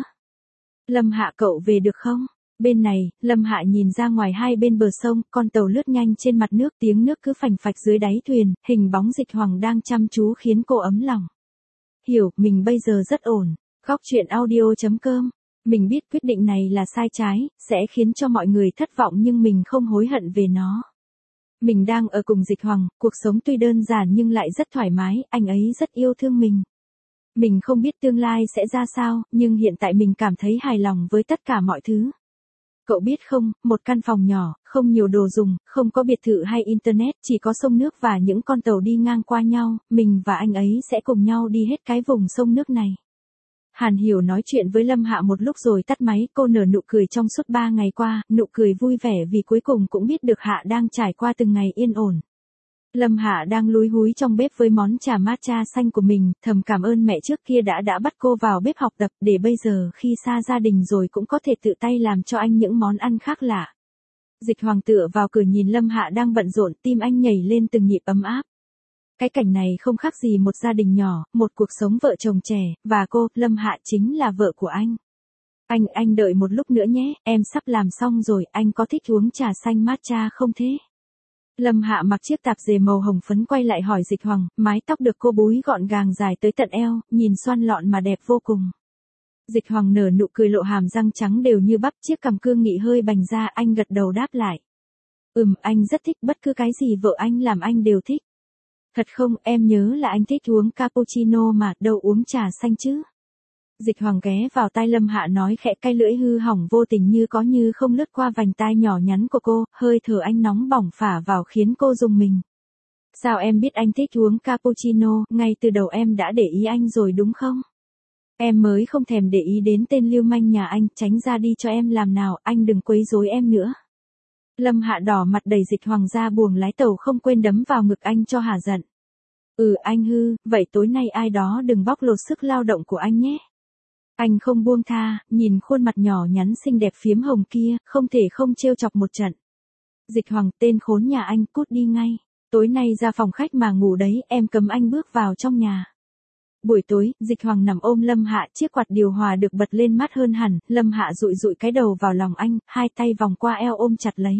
Lâm Hạ, cậu về được không? Bên này, Lâm Hạ nhìn ra ngoài hai bên bờ sông, con tàu lướt nhanh trên mặt nước, tiếng nước cứ phành phạch dưới đáy thuyền, hình bóng Dịch Hoàng đang chăm chú khiến cô ấm lòng. Hiểu, mình bây giờ rất ổn. Góc truyện audio chấm com. Mình biết quyết định này là sai trái, sẽ khiến cho mọi người thất vọng nhưng mình không hối hận về nó. Mình đang ở cùng Dịch Hoàng, cuộc sống tuy đơn giản nhưng lại rất thoải mái, anh ấy rất yêu thương mình. Mình không biết tương lai sẽ ra sao, nhưng hiện tại mình cảm thấy hài lòng với tất cả mọi thứ. Cậu biết không, một căn phòng nhỏ, không nhiều đồ dùng, không có biệt thự hay internet, chỉ có sông nước và những con tàu đi ngang qua nhau, mình và anh ấy sẽ cùng nhau đi hết cái vùng sông nước này. Hàn Hiểu nói chuyện với Lâm Hạ một lúc rồi tắt máy, cô nở nụ cười trong suốt ba ngày qua, nụ cười vui vẻ vì cuối cùng cũng biết được Hạ đang trải qua từng ngày yên ổn. Lâm Hạ đang lúi húi trong bếp với món trà matcha xanh của mình, thầm cảm ơn mẹ trước kia đã đã bắt cô vào bếp học tập để bây giờ khi xa gia đình rồi cũng có thể tự tay làm cho anh những món ăn khác lạ. Dịch Hoàng tựa vào cửa nhìn Lâm Hạ đang bận rộn, tim anh nhảy lên từng nhịp ấm áp. Cái cảnh này không khác gì một gia đình nhỏ, một cuộc sống vợ chồng trẻ, và cô, Lâm Hạ chính là vợ của anh. Anh, anh đợi một lúc nữa nhé, em sắp làm xong rồi, anh có thích uống trà xanh matcha không thế? Lâm Hạ mặc chiếc tạp dề màu hồng phấn quay lại hỏi Dịch Hoàng, mái tóc được cô búi gọn gàng dài tới tận eo, nhìn xoăn lọn mà đẹp vô cùng. Dịch Hoàng nở nụ cười lộ hàm răng trắng đều như bắp, chiếc cằm cương nghị hơi bành ra, anh gật đầu đáp lại. Ừm, anh rất thích, bất cứ cái gì vợ anh làm anh đều thích. Thật không, em nhớ là anh thích uống cappuccino mà, đâu uống trà xanh chứ. Dịch Hoàng ghé vào tai Lâm Hạ nói khẽ, cái lưỡi hư hỏng vô tình như có như không lướt qua vành tai nhỏ nhắn của cô, hơi thở anh nóng bỏng phả vào khiến cô rùng mình. Sao em biết anh thích uống cappuccino, ngay từ đầu em đã để ý anh rồi đúng không? Em mới không thèm để ý đến tên lưu manh nhà anh, tránh ra đi cho em làm nào, anh đừng quấy rối em nữa. Lâm Hạ đỏ mặt đẩy Dịch Hoàng ra buồng lái tàu, không quên đấm vào ngực anh cho hả giận. Ừ anh hư, vậy tối nay ai đó đừng bóc lột sức lao động của anh nhé. Anh không buông tha, nhìn khuôn mặt nhỏ nhắn xinh đẹp phiếm hồng kia, không thể không trêu chọc một trận. Dịch Hoàng, tên khốn nhà anh, cút đi ngay. Tối nay ra phòng khách mà ngủ đấy, em cấm anh bước vào trong nhà. Buổi tối, Dịch Hoàng nằm ôm Lâm Hạ, chiếc quạt điều hòa được bật lên mát hơn hẳn, Lâm Hạ dụi dụi cái đầu vào lòng anh, hai tay vòng qua eo ôm chặt lấy.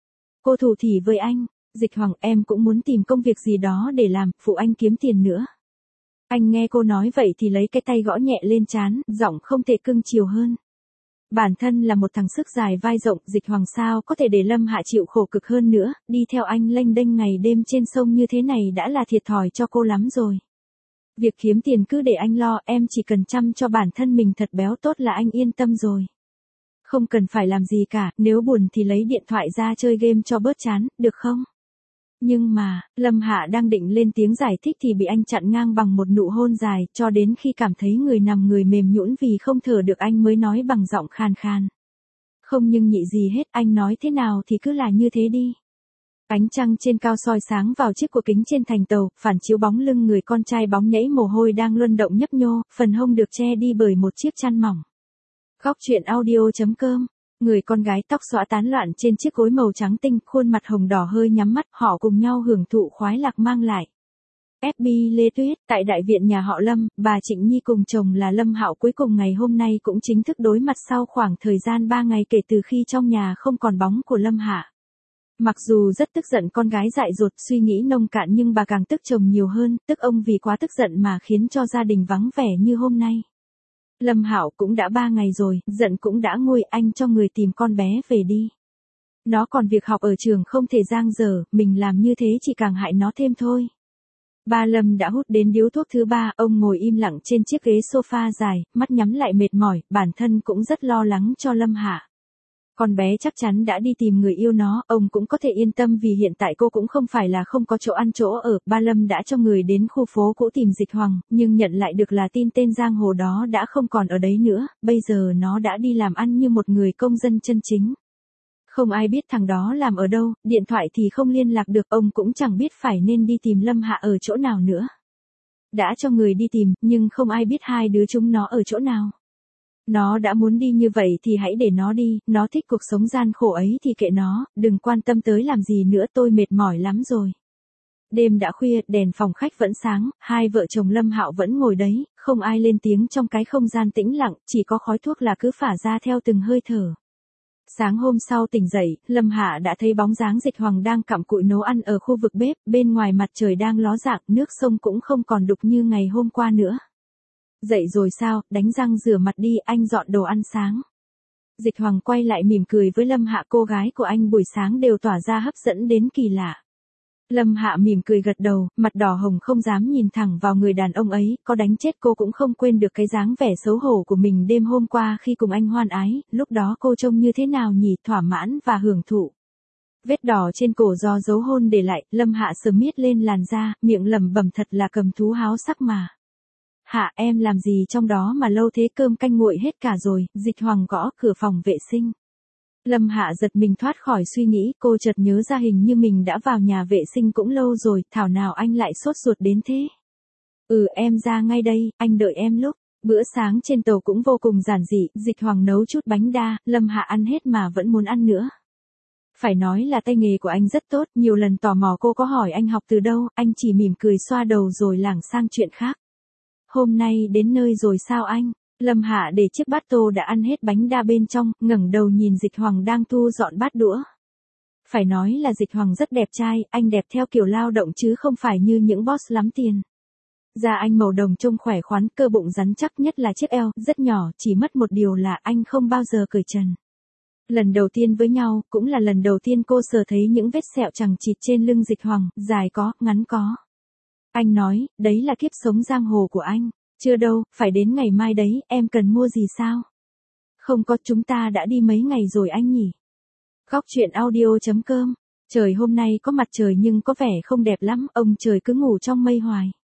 Cô thủ thỉ với anh, Dịch Hoàng, em cũng muốn tìm công việc gì đó để làm, phụ anh kiếm tiền nữa. Anh nghe cô nói vậy thì lấy cái tay gõ nhẹ lên trán, giọng không thể cưng chiều hơn. Bản thân là một thằng sức dài vai rộng, Dịch Hoàng sao có thể để Lâm Hạ chịu khổ cực hơn nữa, đi theo anh lênh đênh ngày đêm trên sông như thế này đã là thiệt thòi cho cô lắm rồi. Việc kiếm tiền cứ để anh lo, em chỉ cần chăm cho bản thân mình thật béo tốt là anh yên tâm rồi. Không cần phải làm gì cả, nếu buồn thì lấy điện thoại ra chơi game cho bớt chán, được không? Nhưng mà, Lâm Hạ đang định lên tiếng giải thích thì bị anh chặn ngang bằng một nụ hôn dài, cho đến khi cảm thấy người nằm người mềm nhũn vì không thở được anh mới nói bằng giọng khàn khàn. Không nhưng nhị gì hết, anh nói thế nào thì cứ là như thế đi. Ánh trăng trên cao soi sáng vào chiếc cổ kính trên thành tàu, phản chiếu bóng lưng người con trai bóng nhảy mồ hôi đang luân động nhấp nhô, phần hông được che đi bởi một chiếc chăn mỏng. Góc truyện audio chấm com. Người con gái tóc xõa tán loạn trên chiếc gối màu trắng tinh, khuôn mặt hồng đỏ hơi nhắm mắt, họ cùng nhau hưởng thụ khoái lạc mang lại. ép bê Lê Tuyết, tại đại viện nhà họ Lâm, bà Trịnh Nhi cùng chồng là Lâm Hạo cuối cùng ngày hôm nay cũng chính thức đối mặt sau khoảng thời gian ba ngày kể từ khi trong nhà không còn bóng của Lâm Hạ. Mặc dù rất tức giận con gái dại dột, suy nghĩ nông cạn nhưng bà càng tức chồng nhiều hơn, tức ông vì quá tức giận mà khiến cho gia đình vắng vẻ như hôm nay. Lâm Hạo cũng đã ba ngày rồi, giận cũng đã nguôi, anh cho người tìm con bé về đi. Nó còn việc học ở trường không thể giang dở, mình làm như thế chỉ càng hại nó thêm thôi. Ba Lâm đã hút đến điếu thuốc thứ ba, ông ngồi im lặng trên chiếc ghế sofa dài, mắt nhắm lại mệt mỏi, bản thân cũng rất lo lắng cho Lâm Hạ. Con bé chắc chắn đã đi tìm người yêu nó, ông cũng có thể yên tâm vì hiện tại cô cũng không phải là không có chỗ ăn chỗ ở. Ba Lâm đã cho người đến khu phố cũ tìm Dịch Hoàng, nhưng nhận lại được là tin tên giang hồ đó đã không còn ở đấy nữa, bây giờ nó đã đi làm ăn như một người công dân chân chính. Không ai biết thằng đó làm ở đâu, điện thoại thì không liên lạc được, ông cũng chẳng biết phải nên đi tìm Lâm Hạ ở chỗ nào nữa. Đã cho người đi tìm, nhưng không ai biết hai đứa chúng nó ở chỗ nào. Nó đã muốn đi như vậy thì hãy để nó đi, nó thích cuộc sống gian khổ ấy thì kệ nó, đừng quan tâm tới làm gì nữa, tôi mệt mỏi lắm rồi. Đêm đã khuya, đèn phòng khách vẫn sáng, hai vợ chồng Lâm Hạo vẫn ngồi đấy, không ai lên tiếng trong cái không gian tĩnh lặng, chỉ có khói thuốc là cứ phả ra theo từng hơi thở. Sáng hôm sau tỉnh dậy, Lâm Hạ đã thấy bóng dáng Dịch Hoàng đang cặm cụi nấu ăn ở khu vực bếp, bên ngoài mặt trời đang ló dạng, nước sông cũng không còn đục như ngày hôm qua nữa. Dậy rồi sao, đánh răng rửa mặt đi, anh dọn đồ ăn sáng. Dịch Hoàng quay lại mỉm cười với Lâm Hạ, cô gái của anh buổi sáng đều tỏa ra hấp dẫn đến kỳ lạ. Lâm Hạ mỉm cười gật đầu, mặt đỏ hồng không dám nhìn thẳng vào người đàn ông ấy, có đánh chết cô cũng không quên được cái dáng vẻ xấu hổ của mình đêm hôm qua khi cùng anh hoan ái, lúc đó cô trông như thế nào nhỉ, thỏa mãn và hưởng thụ. Vết đỏ trên cổ do dấu hôn để lại, Lâm Hạ sớm miết lên làn da, miệng lẩm bẩm thật là cầm thú háo sắc mà. Hạ em làm gì trong đó mà lâu thế, cơm canh nguội hết cả rồi. Dịch Hoàng gõ cửa phòng vệ sinh. Lâm Hạ giật mình thoát khỏi suy nghĩ, cô chợt nhớ ra hình như mình đã vào nhà vệ sinh cũng lâu rồi, thảo nào anh lại sốt ruột đến thế. Ừ em ra ngay đây, anh đợi em lúc. Bữa sáng trên tàu cũng vô cùng giản dị, Dịch Hoàng nấu chút bánh đa, Lâm Hạ ăn hết mà vẫn muốn ăn nữa. Phải nói là tay nghề của anh rất tốt, nhiều lần tò mò cô có hỏi anh học từ đâu, anh chỉ mỉm cười xoa đầu rồi lảng sang chuyện khác. Hôm nay đến nơi rồi sao anh? Lâm Hạ để chiếc bát tô đã ăn hết bánh đa bên trong, ngẩng đầu nhìn Dịch Hoàng đang thu dọn bát đũa. Phải nói là Dịch Hoàng rất đẹp trai, anh đẹp theo kiểu lao động chứ không phải như những boss lắm tiền. Da anh màu đồng trông khỏe khoắn, cơ bụng rắn chắc, nhất là chiếc eo, rất nhỏ, chỉ mất một điều là anh không bao giờ cởi trần. Lần đầu tiên với nhau, cũng là lần đầu tiên cô sờ thấy những vết sẹo chằng chịt trên lưng Dịch Hoàng, dài có, ngắn có. Anh nói, đấy là kiếp sống giang hồ của anh. Chưa đâu, phải đến ngày mai đấy, em cần mua gì sao? Không có, chúng ta đã đi mấy ngày rồi anh nhỉ? Góc truyện audio chấm com. Trời hôm nay có mặt trời nhưng có vẻ không đẹp lắm, ông trời cứ ngủ trong mây hoài.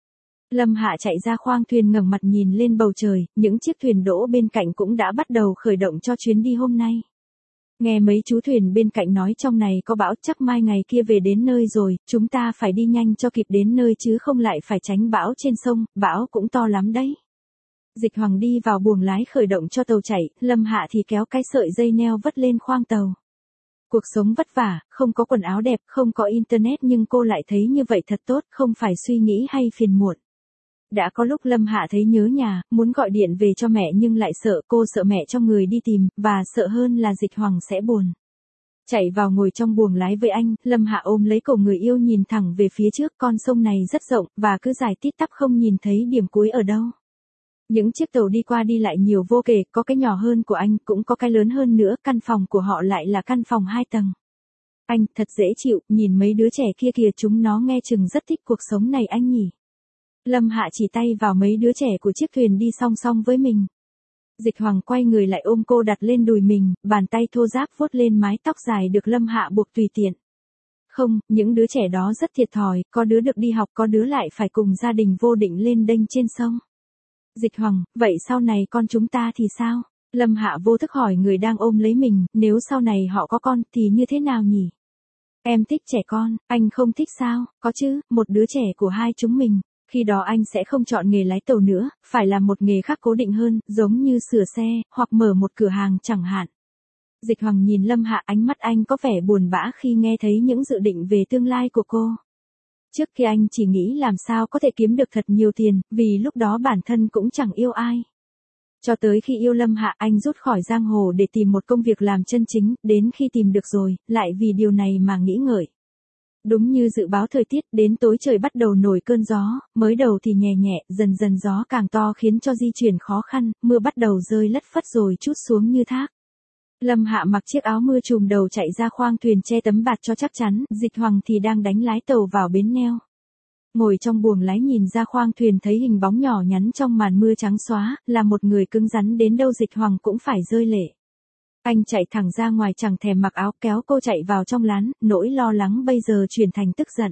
Lâm Hạ chạy ra khoang thuyền ngẩng mặt nhìn lên bầu trời, những chiếc thuyền đỗ bên cạnh cũng đã bắt đầu khởi động cho chuyến đi hôm nay. Nghe mấy chú thuyền bên cạnh nói trong này có bão, chắc mai ngày kia về đến nơi rồi, chúng ta phải đi nhanh cho kịp đến nơi chứ không lại phải tránh bão trên sông, bão cũng to lắm đấy. Dịch Hoàng đi vào buồng lái khởi động cho tàu chạy, Lâm Hạ thì kéo cái sợi dây neo vất lên khoang tàu. Cuộc sống vất vả, không có quần áo đẹp, không có internet nhưng cô lại thấy như vậy thật tốt, không phải suy nghĩ hay phiền muộn. Đã có lúc Lâm Hạ thấy nhớ nhà, muốn gọi điện về cho mẹ nhưng lại sợ, cô sợ mẹ cho người đi tìm, và sợ hơn là Dịch Hoàng sẽ buồn. Chạy vào ngồi trong buồng lái với anh, Lâm Hạ ôm lấy cổ người yêu nhìn thẳng về phía trước, con sông này rất rộng, và cứ dài tít tắp không nhìn thấy điểm cuối ở đâu. Những chiếc tàu đi qua đi lại nhiều vô kể, có cái nhỏ hơn của anh, cũng có cái lớn hơn nữa, căn phòng của họ lại là căn phòng hai tầng. Anh, thật dễ chịu, nhìn mấy đứa trẻ kia kìa, chúng nó nghe chừng rất thích cuộc sống này anh nhỉ. Lâm Hạ chỉ tay vào mấy đứa trẻ của chiếc thuyền đi song song với mình. Dịch Hoàng quay người lại ôm cô đặt lên đùi mình, bàn tay thô ráp vuốt lên mái tóc dài được Lâm Hạ buộc tùy tiện. Không, những đứa trẻ đó rất thiệt thòi, có đứa được đi học, có đứa lại phải cùng gia đình vô định lên đênh trên sông. Dịch Hoàng, vậy sau này con chúng ta thì sao? Lâm Hạ vô thức hỏi người đang ôm lấy mình, nếu sau này họ có con thì như thế nào nhỉ? Em thích trẻ con, anh không thích sao? Có chứ, một đứa trẻ của hai chúng mình. Khi đó anh sẽ không chọn nghề lái tàu nữa, phải làm một nghề khác cố định hơn, giống như sửa xe, hoặc mở một cửa hàng chẳng hạn. Dịch Hoàng nhìn Lâm Hạ, ánh mắt anh có vẻ buồn bã khi nghe thấy những dự định về tương lai của cô. Trước kia anh chỉ nghĩ làm sao có thể kiếm được thật nhiều tiền, vì lúc đó bản thân cũng chẳng yêu ai. Cho tới khi yêu Lâm Hạ, anh rút khỏi giang hồ để tìm một công việc làm chân chính, đến khi tìm được rồi, lại vì điều này mà nghĩ ngợi. Đúng như dự báo thời tiết, đến tối trời bắt đầu nổi cơn gió, mới đầu thì nhẹ nhẹ, dần dần gió càng to khiến cho di chuyển khó khăn, mưa bắt đầu rơi lất phất rồi trút xuống như thác. Lâm Hạ mặc chiếc áo mưa trùm đầu chạy ra khoang thuyền che tấm bạt cho chắc chắn, Dịch Hoàng thì đang đánh lái tàu vào bến neo. Ngồi trong buồng lái nhìn ra khoang thuyền thấy hình bóng nhỏ nhắn trong màn mưa trắng xóa, là một người cứng rắn đến đâu Dịch Hoàng cũng phải rơi lệ. Anh chạy thẳng ra ngoài chẳng thèm mặc áo, kéo cô chạy vào trong lán, nỗi lo lắng bây giờ chuyển thành tức giận.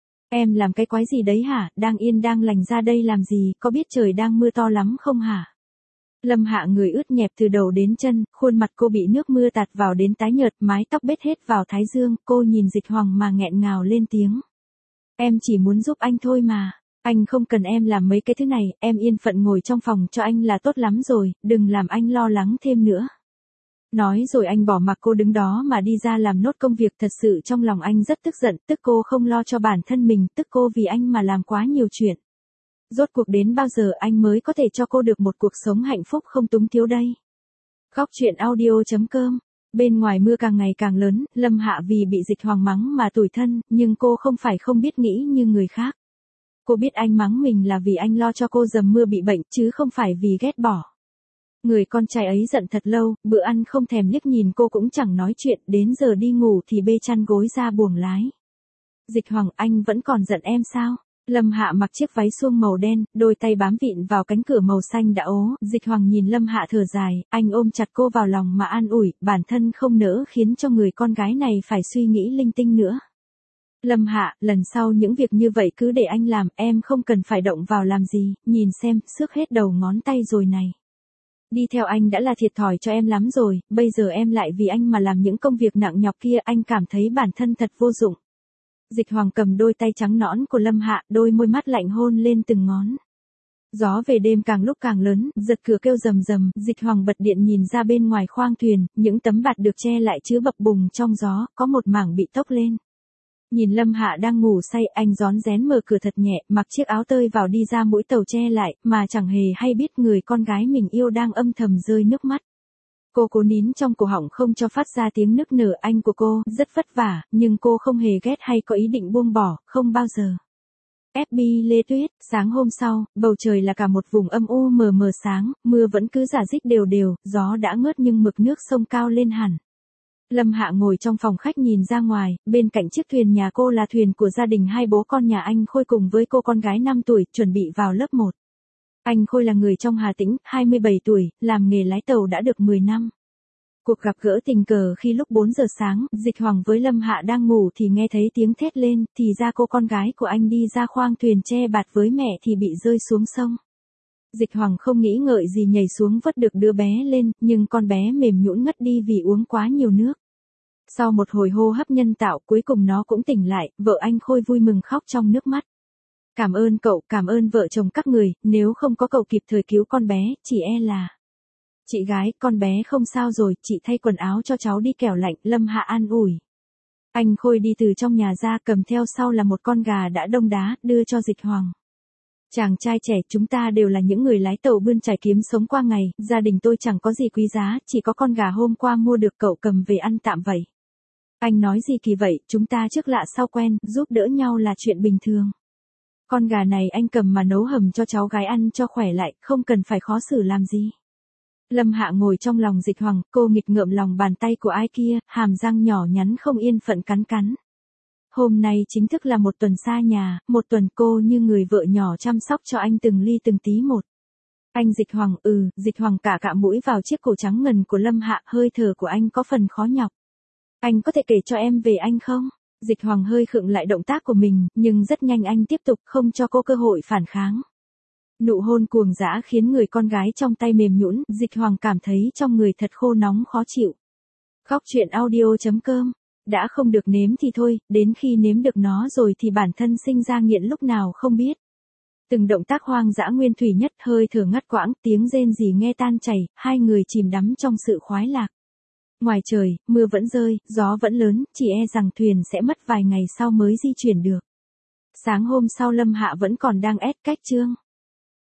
Em làm cái quái gì đấy hả, đang yên đang lành ra đây làm gì, có biết trời đang mưa to lắm không hả? Lâm Hạ người ướt nhẹp từ đầu đến chân, khuôn mặt cô bị nước mưa tạt vào đến tái nhợt, mái tóc bết hết vào thái dương, cô nhìn Dịch Hoàng mà nghẹn ngào lên tiếng. Em chỉ muốn giúp anh thôi mà, anh không cần em làm mấy cái thứ này, em yên phận ngồi trong phòng cho anh là tốt lắm rồi, đừng làm anh lo lắng thêm nữa. Nói rồi anh bỏ mặc cô đứng đó mà đi ra làm nốt công việc, thật sự trong lòng anh rất tức giận, tức cô không lo cho bản thân mình, tức cô vì anh mà làm quá nhiều chuyện. Rốt cuộc đến bao giờ anh mới có thể cho cô được một cuộc sống hạnh phúc không túng thiếu đây? Góc truyện audio chấm com. Bên ngoài mưa càng ngày càng lớn, Lâm Hạ vì bị Dịch Hoàng mắng mà tủi thân, nhưng cô không phải không biết nghĩ như người khác. Cô biết anh mắng mình là vì anh lo cho cô dầm mưa bị bệnh, chứ không phải vì ghét bỏ. Người con trai ấy giận thật lâu, bữa ăn không thèm liếc nhìn cô cũng chẳng nói chuyện, đến giờ đi ngủ thì bê chăn gối ra buồng lái. Dịch Hoàng, anh vẫn còn giận em sao? Lâm Hạ mặc chiếc váy suông màu đen, đôi tay bám vịn vào cánh cửa màu xanh đã ố, Dịch Hoàng nhìn Lâm Hạ thở dài, anh ôm chặt cô vào lòng mà an ủi, bản thân không nỡ khiến cho người con gái này phải suy nghĩ linh tinh nữa. Lâm Hạ, lần sau những việc như vậy cứ để anh làm, em không cần phải động vào làm gì, nhìn xem, xước hết đầu ngón tay rồi này. Đi theo anh đã là thiệt thòi cho em lắm rồi, bây giờ em lại vì anh mà làm những công việc nặng nhọc kia, anh cảm thấy bản thân thật vô dụng. Dịch Hoàng cầm đôi tay trắng nõn của Lâm Hạ, đôi môi mắt lạnh hôn lên từng ngón. Gió về đêm càng lúc càng lớn, giật cửa kêu rầm rầm, Dịch Hoàng bật điện nhìn ra bên ngoài khoang thuyền, những tấm bạt được che lại chứa bập bùng trong gió, có một mảng bị tốc lên. Nhìn Lâm Hạ đang ngủ say, anh rón rén mở cửa thật nhẹ, mặc chiếc áo tơi vào đi ra mũi tàu che lại, mà chẳng hề hay biết người con gái mình yêu đang âm thầm rơi nước mắt. Cô cố nín trong cổ họng không cho phát ra tiếng nức nở, anh của cô rất vất vả, nhưng cô không hề ghét hay có ý định buông bỏ, không bao giờ. ép bê Lê Tuyết, sáng hôm sau, bầu trời là cả một vùng âm u mờ mờ sáng, mưa vẫn cứ rả rích đều đều, gió đã ngớt nhưng mực nước sông cao lên hẳn. Lâm Hạ ngồi trong phòng khách nhìn ra ngoài, bên cạnh chiếc thuyền nhà cô là thuyền của gia đình hai bố con nhà anh Khôi cùng với cô con gái năm tuổi, chuẩn bị vào lớp một. Anh Khôi là người trong Hà Tĩnh, hai mươi bảy tuổi, làm nghề lái tàu đã được mười năm. Cuộc gặp gỡ tình cờ khi lúc bốn giờ sáng, Dịch Hoàng với Lâm Hạ đang ngủ thì nghe thấy tiếng thét lên, thì ra cô con gái của anh đi ra khoang thuyền che bạt với mẹ thì bị rơi xuống sông. Dịch Hoàng không nghĩ ngợi gì nhảy xuống vớt được đứa bé lên, nhưng con bé mềm nhũn ngất đi vì uống quá nhiều nước. Sau một hồi hô hấp nhân tạo cuối cùng nó cũng tỉnh lại, vợ anh Khôi vui mừng khóc trong nước mắt. Cảm ơn cậu, cảm ơn vợ chồng các người, nếu không có cậu kịp thời cứu con bé, chỉ e là... Chị gái, con bé không sao rồi, chị thay quần áo cho cháu đi kẻo lạnh, Lâm Hạ an ủi. Anh Khôi đi từ trong nhà ra cầm theo sau là một con gà đã đông đá, đưa cho Dịch Hoàng. Chàng trai trẻ, chúng ta đều là những người lái tàu bươn trải kiếm sống qua ngày, gia đình tôi chẳng có gì quý giá, chỉ có con gà hôm qua mua được cậu cầm về ăn tạm vậy. Anh nói gì kỳ vậy, chúng ta trước lạ sau quen, giúp đỡ nhau là chuyện bình thường. Con gà này anh cầm mà nấu hầm cho cháu gái ăn cho khỏe lại, không cần phải khó xử làm gì. Lâm Hạ ngồi trong lòng Dịch Hoàng, cô nghịch ngợm lòng bàn tay của ai kia, hàm răng nhỏ nhắn không yên phận cắn cắn. Hôm nay chính thức là một tuần xa nhà, một tuần cô như người vợ nhỏ chăm sóc cho anh từng ly từng tí một. Anh Dịch Hoàng, ừ, Dịch Hoàng cả cạ mũi vào chiếc cổ trắng ngần của Lâm Hạ, hơi thở của anh có phần khó nhọc. Anh có thể kể cho em về anh không? Dịch Hoàng hơi khựng lại động tác của mình, nhưng rất nhanh anh tiếp tục không cho cô cơ hội phản kháng. Nụ hôn cuồng dã khiến người con gái trong tay mềm nhũn, Dịch Hoàng cảm thấy trong người thật khô nóng khó chịu. Góc truyện audio chấm com. Đã không được nếm thì thôi, đến khi nếm được nó rồi thì bản thân sinh ra nghiện lúc nào không biết. Từng động tác hoang dã nguyên thủy nhất, hơi thở ngắt quãng, tiếng rên rỉ nghe tan chảy, hai người chìm đắm trong sự khoái lạc. Ngoài trời, mưa vẫn rơi, gió vẫn lớn, chỉ e rằng thuyền sẽ mất vài ngày sau mới di chuyển được. Sáng hôm sau Lâm Hạ vẫn còn đang ép cách chương.